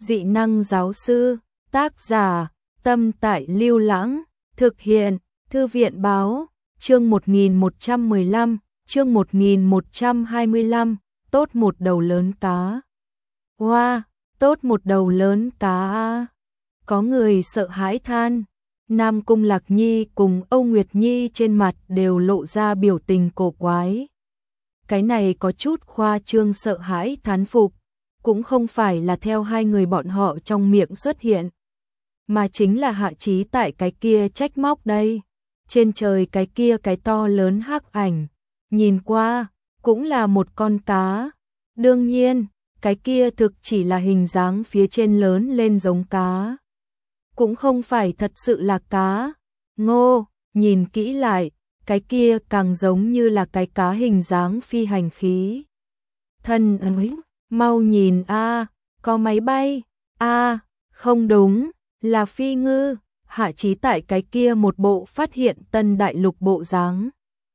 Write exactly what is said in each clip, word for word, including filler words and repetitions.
Dị năng giáo sư, tác giả, Tâm Tại Lưu Lãng, thực hiện, Thư viện báo, chương một nghìn một trăm mười lăm, chương một nghìn một trăm hai mươi lăm, tốt một đầu lớn cá. Wow, tốt một đầu lớn cá a. Có người sợ hãi than. Nam Cung Lạc Nhi cùng Âu Nguyệt Nhi trên mặt đều lộ ra biểu tình cổ quái. Cái này có chút khoa trương, sợ hãi thán phục, cũng không phải là theo hai người bọn họ trong miệng xuất hiện, mà chính là Hạ Chí tại cái kia trách móc đây. Trên trời cái kia cái to lớn hắc ảnh, nhìn qua, cũng là một con cá. Đương nhiên, cái kia thực chỉ là hình dáng phía trên lớn lên giống cá, cũng không phải thật sự là cá. Ngô, nhìn kỹ lại, cái kia càng giống như là cái cá hình dáng phi hành khí. Thân ấy, mau nhìn a, có máy bay. A, không đúng, là phi ngư. Hạ Chí tại cái kia một bộ phát hiện tân đại lục bộ dáng,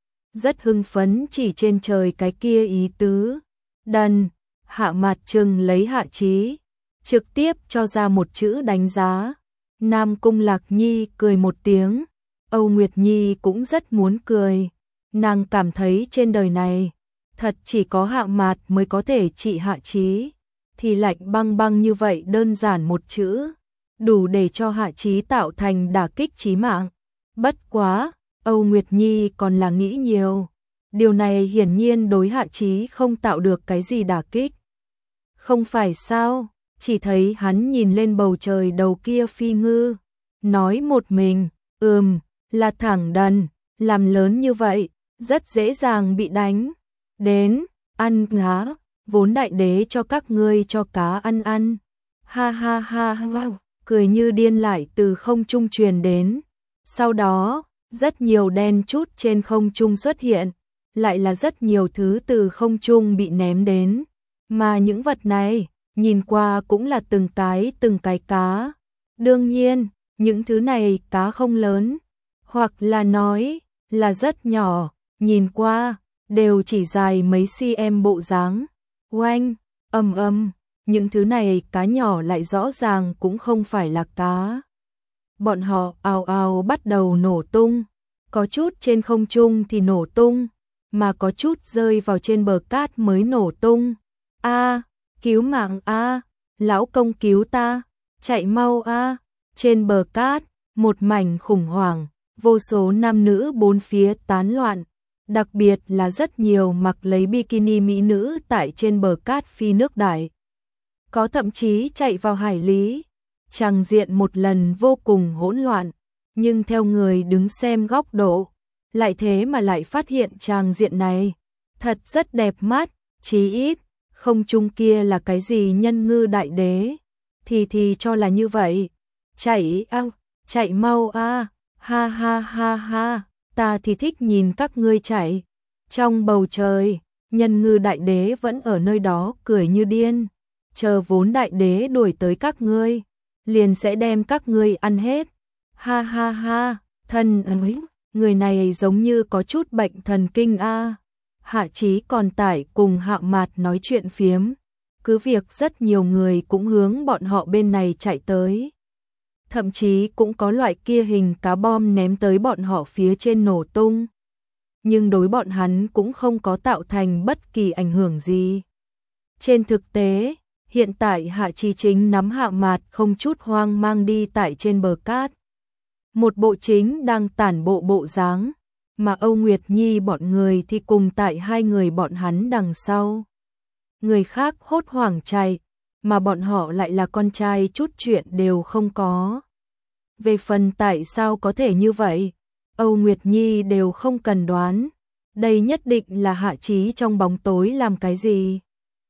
rất hưng phấn chỉ trên trời cái kia ý tứ. Đần, Hạ Mạt Trừng lấy Hạ Chí, trực tiếp cho ra một chữ đánh giá. Nam Cung Lạc Nhi cười một tiếng, Âu Nguyệt Nhi cũng rất muốn cười. Nàng cảm thấy trên đời này, thật chỉ có Hạ Mạt mới có thể trị Hạ Chí, thì lạnh băng băng như vậy đơn giản một chữ, đủ để cho Hạ Chí tạo thành đả kích chí mạng. Bất quá, Âu Nguyệt Nhi còn là nghĩ nhiều. Điều này hiển nhiên đối Hạ Chí không tạo được cái gì đả kích. Không phải sao? Chỉ thấy hắn nhìn lên bầu trời đầu kia phi ngư, nói một mình, ừm, là thẳng đần, làm lớn như vậy, rất dễ dàng bị đánh. Đến, ăn ngá, vốn đại đế cho các ngươi cho cá ăn ăn. Ha ha ha ha, cười như điên lại từ không trung truyền đến. Sau đó, rất nhiều đen chút trên không trung xuất hiện, lại là rất nhiều thứ từ không trung bị ném đến. Mà những vật này, nhìn qua cũng là từng cái từng cái cá. Đương nhiên, những thứ này cá không lớn, hoặc là nói là rất nhỏ, nhìn qua đều chỉ dài mấy cm bộ dáng. Oanh, ầm ầm, những thứ này cá nhỏ lại rõ ràng cũng không phải là cá. Bọn họ ào ào bắt đầu nổ tung, có chút trên không trung thì nổ tung, mà có chút rơi vào trên bờ cát mới nổ tung. A, cứu mạng a, lão công cứu ta, chạy mau a. Trên bờ cát, một mảnh khủng hoảng, vô số nam nữ bốn phía tán loạn, đặc biệt là rất nhiều mặc lấy bikini mỹ nữ tại trên bờ cát phi nước đại. Có thậm chí chạy vào hải lý. Tràng diện một lần vô cùng hỗn loạn, nhưng theo người đứng xem góc độ, lại thế mà lại phát hiện tràng diện này thật rất đẹp mắt. Chí ít không trung kia là cái gì nhân ngư đại đế, thì thì cho là như vậy. Chạy a, chạy mau a, ha ha ha ha, ta thì thích nhìn các ngươi chạy. Trong bầu trời, nhân ngư đại đế vẫn ở nơi đó cười như điên, chờ vốn đại đế đuổi tới các ngươi, liền sẽ đem các ngươi ăn hết. Ha ha ha, thân ấy, người này giống như có chút bệnh thần kinh a. Hạ Chí còn tải cùng Hạ Mạt nói chuyện phiếm, cứ việc rất nhiều người cũng hướng bọn họ bên này chạy tới. Thậm chí cũng có loại kia hình cá bom ném tới bọn họ phía trên nổ tung. Nhưng đối bọn hắn cũng không có tạo thành bất kỳ ảnh hưởng gì. Trên thực tế, hiện tại Hạ Chí chính nắm Hạ Mạt không chút hoang mang đi tại trên bờ cát. Một bộ chính đang tản bộ bộ dáng, mà Âu Nguyệt Nhi bọn người thì cùng tại hai người bọn hắn đằng sau. Người khác hốt hoảng chạy, mà bọn họ lại là con trai chút chuyện đều không có. Về phần tại sao có thể như vậy, Âu Nguyệt Nhi đều không cần đoán. Đây nhất định là Hạ Chí trong bóng tối làm cái gì.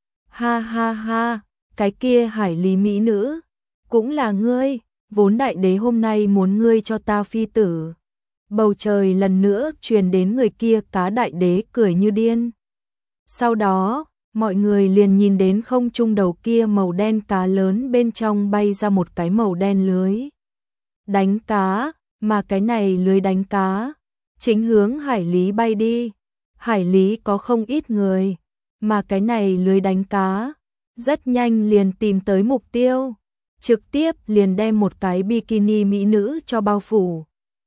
Ha ha ha, cái kia hải lý mỹ nữ, cũng là ngươi, vốn đại đế hôm nay muốn ngươi cho ta phi tử. Bầu trời lần nữa truyền đến người kia cá đại đế cười như điên. Sau đó, mọi người liền nhìn đến không trung đầu kia màu đen cá lớn bên trong bay ra một cái màu đen lưới đánh cá, mà cái này lưới đánh cá chính hướng hải lý bay đi. Hải lý có không ít người, mà cái này lưới đánh cá rất nhanh liền tìm tới mục tiêu. trực tiếp liền đem một cái bikini mỹ nữ cho bao phủ.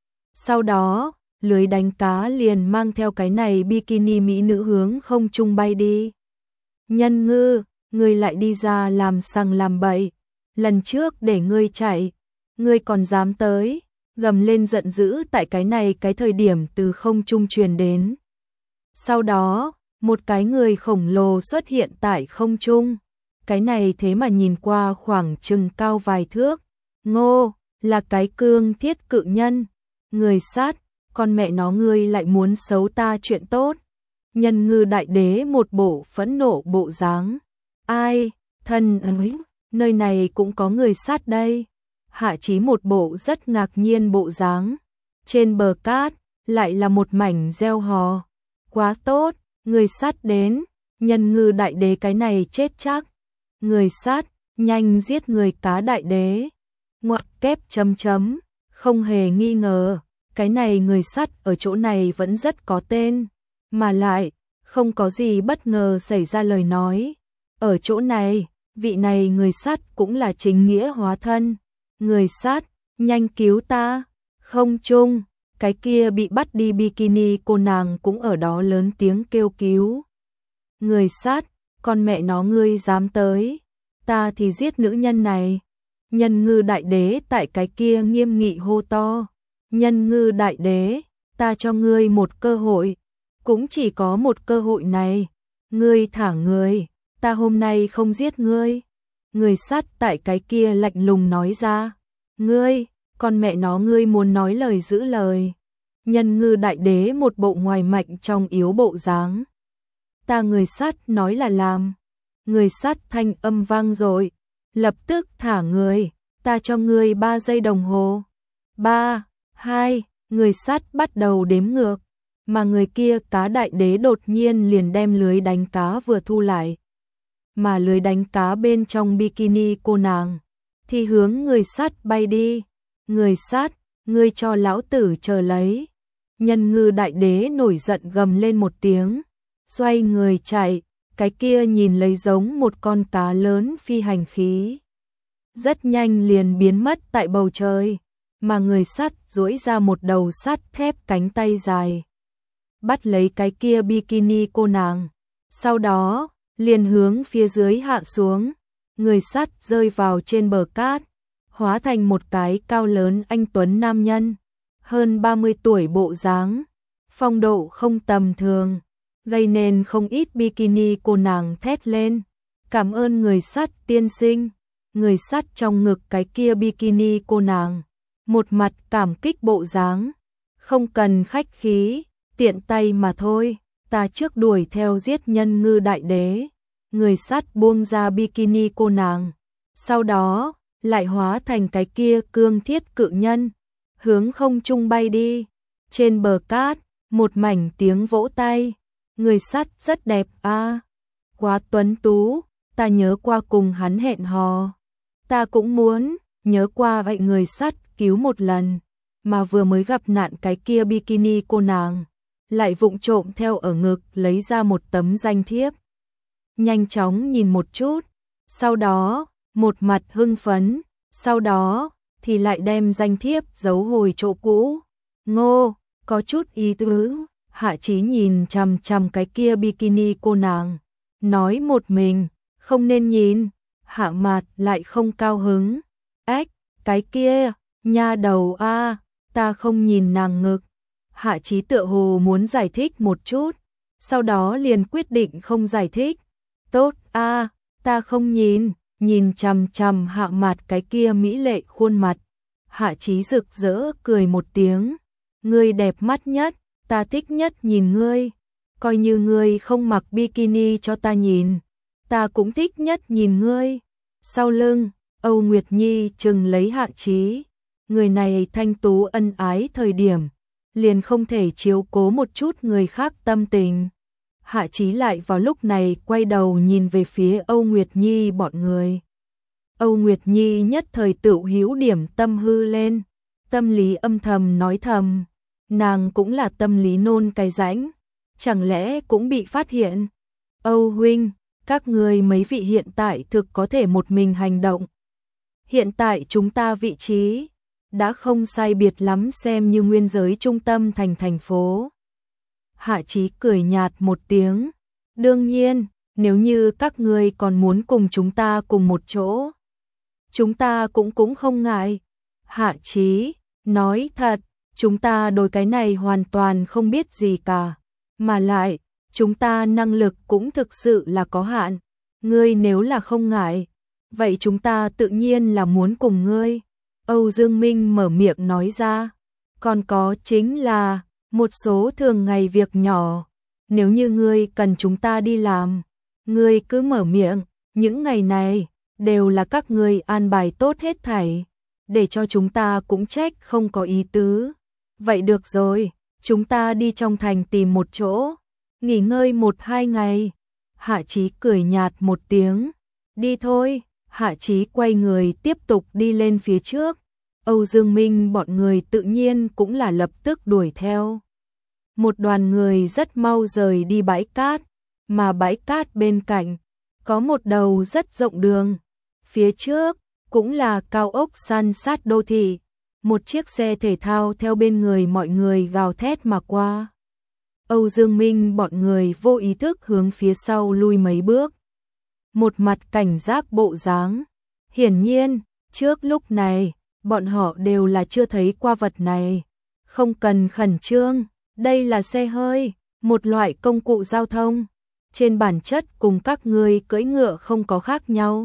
Sau đó, lưới đánh cá liền mang theo cái này bikini mỹ nữ hướng không trung bay đi. Nhân Ngư, ngươi lại đi ra làm sằng làm bậy, lần trước để ngươi chạy, ngươi còn dám tới, gầm lên giận dữ tại cái này cái thời điểm từ không trung truyền đến. Sau đó, một cái người khổng lồ xuất hiện tại không trung, cái này thế mà nhìn qua khoảng chừng cao vài thước, ngô, là cái cương thiết cự nhân, người sát, con mẹ nó ngươi lại muốn xấu ta chuyện tốt. Nhân Ngư đại đế một bộ phẫn nộ bộ dáng. Ai, thân ấy, nơi này cũng có người sát đây. Hạ Chí một bộ rất ngạc nhiên bộ dáng. Trên bờ cát, lại là một mảnh gieo hò. Quá tốt, người sát đến, Nhân Ngư đại đế cái này chết chắc. Người sát, nhanh giết người cá đại đế. Ngoặc kép chấm chấm, không hề nghi ngờ, cái này người sát ở chỗ này vẫn rất có tên. Mà lại, không có gì bất ngờ xảy ra lời nói. Ở chỗ này, vị này người sát cũng là chính nghĩa hóa thân. Người sát, nhanh cứu ta. Không chung, cái kia bị bắt đi bikini cô nàng cũng ở đó lớn tiếng kêu cứu. Người sát, con mẹ nó ngươi dám tới, ta thì giết nữ nhân này. Nhân Ngư đại đế tại cái kia nghiêm nghị hô to. Nhân Ngư đại đế, ta cho ngươi một cơ hội, cũng chỉ có một cơ hội này. Ngươi thả người, ta hôm nay không giết ngươi. Người sát tại cái kia lạnh lùng nói ra. Ngươi, con mẹ nó ngươi muốn nói lời giữ lời. Nhân Ngư đại đế một bộ ngoài mạnh trong yếu bộ dáng. Ta người sát nói là làm. Người sát thanh âm vang rồi, lập tức thả người, ta cho ngươi ba giây đồng hồ. Ba, hai, người sát bắt đầu đếm ngược, mà người kia cá đại đế đột nhiên liền đem lưới đánh cá vừa thu lại. Mà lưới đánh cá bên trong bikini cô nàng thì hướng người sát bay đi. Người sát, ngươi cho lão tử chờ lấy. Nhân Ngư đại đế nổi giận gầm lên một tiếng, xoay người chạy, cái kia nhìn lấy giống một con cá lớn phi hành khí. Rất nhanh liền biến mất tại bầu trời, mà người sắt duỗi ra một đầu sắt thép cánh tay dài. Bắt lấy cái kia bikini cô nàng, sau đó, liền hướng phía dưới hạ xuống, người sắt rơi vào trên bờ cát, hóa thành một cái cao lớn anh tuấn nam nhân, hơn ba mươi tuổi bộ dáng, phong độ không tầm thường, gây nên không ít bikini cô nàng thét lên, cảm ơn người sắt tiên sinh. Người sắt trong ngực cái kia bikini cô nàng, một mặt cảm kích bộ dáng, không cần khách khí, tiện tay mà thôi, ta trước đuổi theo giết Nhân Ngư đại đế. Người sắt buông ra bikini cô nàng, sau đó lại hóa thành cái kia cương thiết cự nhân, hướng không trung bay đi. Trên bờ cát, một mảnh tiếng vỗ tay, người sắt rất đẹp a, à, quá tuấn tú, ta nhớ qua cùng hắn hẹn hò. Ta cũng muốn, nhớ qua vậy người sắt cứu một lần, mà vừa mới gặp nạn cái kia bikini cô nàng, lại vụng trộm theo ở ngực lấy ra một tấm danh thiếp. Nhanh chóng nhìn một chút, sau đó, một mặt hưng phấn, sau đó, thì lại đem danh thiếp giấu hồi chỗ cũ. Ngô, có chút ý tứ, Hạ Chí nhìn chằm chằm cái kia bikini cô nàng, nói một mình, không nên nhìn. Hạ Mạt lại không cao hứng. Ếch, cái kia, nha đầu a, ta không nhìn nàng ngực. Hạ Chí tựa hồ muốn giải thích một chút, sau đó liền quyết định không giải thích. Tốt a, ta không nhìn, nhìn chằm chằm Hạ Mạt cái kia mỹ lệ khuôn mặt. Hạ Chí rực rỡ cười một tiếng. Ngươi đẹp mắt nhất, ta thích nhất nhìn ngươi. Coi như ngươi không mặc bikini cho ta nhìn, ta cũng thích nhất nhìn ngươi. Sau lưng, Âu Nguyệt Nhi chừng lấy Hạ Chí. Người này thanh tú ân ái thời điểm, liền không thể chiếu cố một chút người khác tâm tình. Hạ Chí lại vào lúc này quay đầu nhìn về phía Âu Nguyệt Nhi bọn người. Âu Nguyệt Nhi nhất thời tự hữu điểm tâm hư lên, tâm lý âm thầm nói thầm, nàng cũng là tâm lý nôn cái rãnh, chẳng lẽ cũng bị phát hiện. Âu huynh, các người mấy vị hiện tại thực có thể một mình hành động. Hiện tại chúng ta vị trí đã không sai biệt lắm xem như nguyên giới trung tâm thành thành phố. Hạ Chí cười nhạt một tiếng. Đương nhiên, nếu như các ngươi còn muốn cùng chúng ta cùng một chỗ, chúng ta cũng cũng không ngại. Hạ Chí, nói thật, chúng ta đối cái này hoàn toàn không biết gì cả. Mà lại, chúng ta năng lực cũng thực sự là có hạn. Ngươi nếu là không ngại, vậy chúng ta tự nhiên là muốn cùng ngươi. Âu Dương Minh mở miệng nói ra. Còn có chính là một số thường ngày việc nhỏ. Nếu như ngươi cần chúng ta đi làm, ngươi cứ mở miệng. Những ngày này đều là các ngươi an bài tốt hết thảy, để cho chúng ta cũng trách không có ý tứ. Vậy được rồi, chúng ta đi trong thành tìm một chỗ, nghỉ ngơi một hai ngày. Hạ Chí cười nhạt một tiếng. Đi thôi. Hạ Chí quay người tiếp tục đi lên phía trước. Âu Dương Minh bọn người tự nhiên cũng là lập tức đuổi theo. Một đoàn người rất mau rời đi bãi cát, mà bãi cát bên cạnh có một đầu rất rộng đường. Phía trước cũng là cao ốc san sát đô thị. Một chiếc xe thể thao theo bên người mọi người gào thét mà qua. Âu Dương Minh bọn người vô ý thức hướng phía sau lui mấy bước. Một mặt cảnh giác bộ dáng. Hiển nhiên, trước lúc này, bọn họ đều là chưa thấy qua vật này. Không cần khẩn trương, đây là xe hơi, một loại công cụ giao thông. Trên bản chất cùng các ngươi cưỡi ngựa không có khác nhau.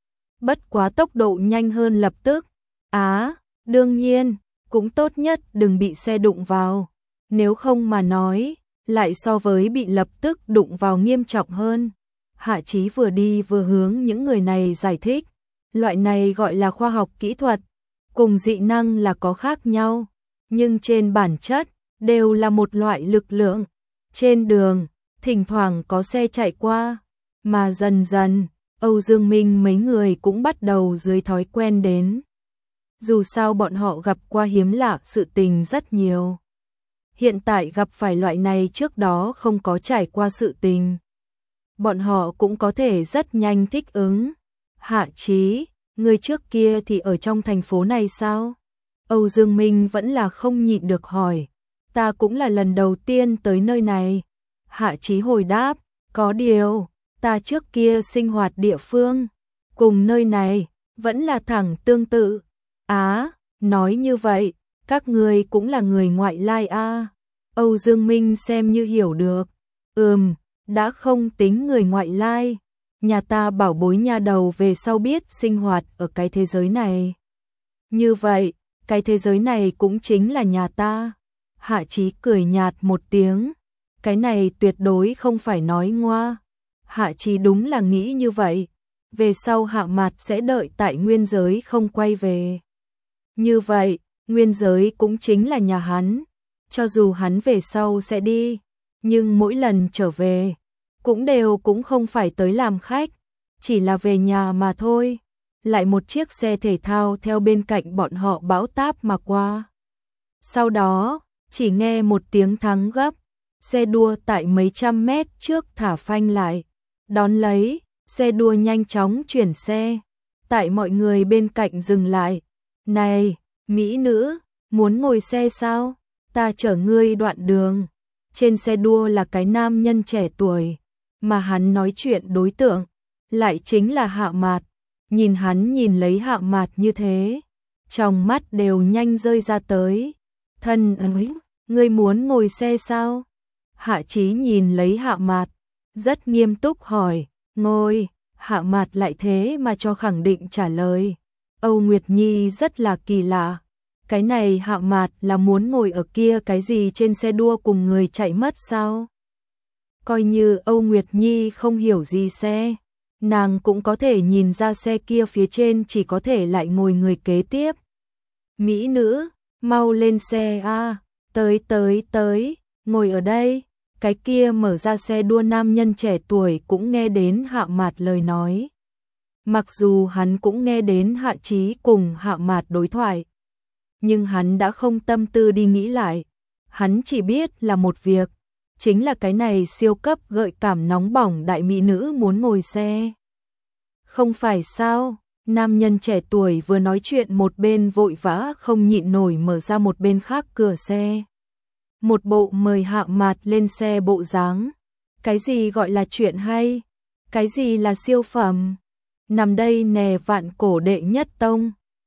Bất quá tốc độ nhanh hơn lập tức. Á, đương nhiên, cũng tốt nhất đừng bị xe đụng vào. Nếu không mà nói, lại so với bị lập tức đụng vào nghiêm trọng hơn. Hạ Chí vừa đi vừa hướng những người này giải thích. Loại này gọi là khoa học kỹ thuật, cùng dị năng là có khác nhau, nhưng trên bản chất đều là một loại lực lượng. Trên đường, thỉnh thoảng có xe chạy qua, mà dần dần, Âu Dương Minh mấy người cũng bắt đầu dưới thói quen đến. Dù sao bọn họ gặp qua hiếm lạ sự tình rất nhiều. Hiện tại gặp phải loại này trước đó không có trải qua sự tình. Bọn họ cũng có thể rất nhanh thích ứng. Hạ Chí, người trước kia thì ở trong thành phố này sao? Âu Dương Minh vẫn là không nhịn được hỏi. Ta cũng là lần đầu tiên tới nơi này. Hạ Chí hồi đáp, có điều, ta trước kia sinh hoạt địa phương, cùng nơi này, vẫn là thẳng tương tự. Á, nói như vậy, các ngươi cũng là người ngoại lai a? À? Âu Dương Minh xem như hiểu được. Ừm, đã không tính người ngoại lai. Nhà ta bảo bối nhà đầu về sau biết sinh hoạt ở cái thế giới này. Như vậy, cái thế giới này cũng chính là nhà ta. Hạ Chí cười nhạt một tiếng. Cái này tuyệt đối không phải nói ngoa. Hạ Chí đúng là nghĩ như vậy. Về sau Hạ Mạt sẽ đợi tại nguyên giới không quay về. Như vậy, nguyên giới cũng chính là nhà hắn. Cho dù hắn về sau sẽ đi, nhưng mỗi lần trở về, cũng đều cũng không phải tới làm khách, chỉ là về nhà mà thôi. Lại một chiếc xe thể thao theo bên cạnh bọn họ bão táp mà qua. Sau đó, chỉ nghe một tiếng thắng gấp, xe đua tại mấy trăm mét trước thả phanh lại. Đón lấy, xe đua nhanh chóng chuyển xe, tại mọi người bên cạnh dừng lại. Này, mỹ nữ, muốn ngồi xe sao? Ta chở ngươi đoạn đường. Trên xe đua là cái nam nhân trẻ tuổi, mà hắn nói chuyện đối tượng lại chính là Hạ Mạt. Nhìn hắn nhìn lấy Hạ Mạt như thế, trong mắt đều nhanh rơi ra tới. Thân ơi, ngươi muốn ngồi xe sao? Hạ Chí nhìn lấy Hạ Mạt, rất nghiêm túc hỏi. Ngồi. Hạ Mạt lại thế mà cho khẳng định trả lời. Âu Nguyệt Nhi rất là kỳ lạ. Cái này Hạ Mạt là muốn ngồi ở kia cái gì trên xe đua cùng người chạy mất sao? Coi như Âu Nguyệt Nhi không hiểu gì xe, nàng cũng có thể nhìn ra xe kia phía trên chỉ có thể lại ngồi người kế tiếp. Mỹ nữ, mau lên xe a, tới tới tới, ngồi ở đây. Cái kia mở ra xe đua nam nhân trẻ tuổi cũng nghe đến Hạ Mạt lời nói. Mặc dù hắn cũng nghe đến Hạ Chí cùng Hạ Mạt đối thoại, nhưng hắn đã không tâm tư đi nghĩ lại. Hắn chỉ biết là một việc, chính là cái này siêu cấp gợi cảm nóng bỏng đại mỹ nữ muốn ngồi xe. Không phải sao, Nam nhân trẻ tuổi vừa nói chuyện một bên vội vã không nhịn nổi mở ra một bên khác cửa xe. Một bộ mời Hạ Mạt lên xe bộ dáng. Cái gì gọi là chuyện hay? Cái gì là siêu phẩm? Nằm đây nè vạn cổ đệ nhất tông.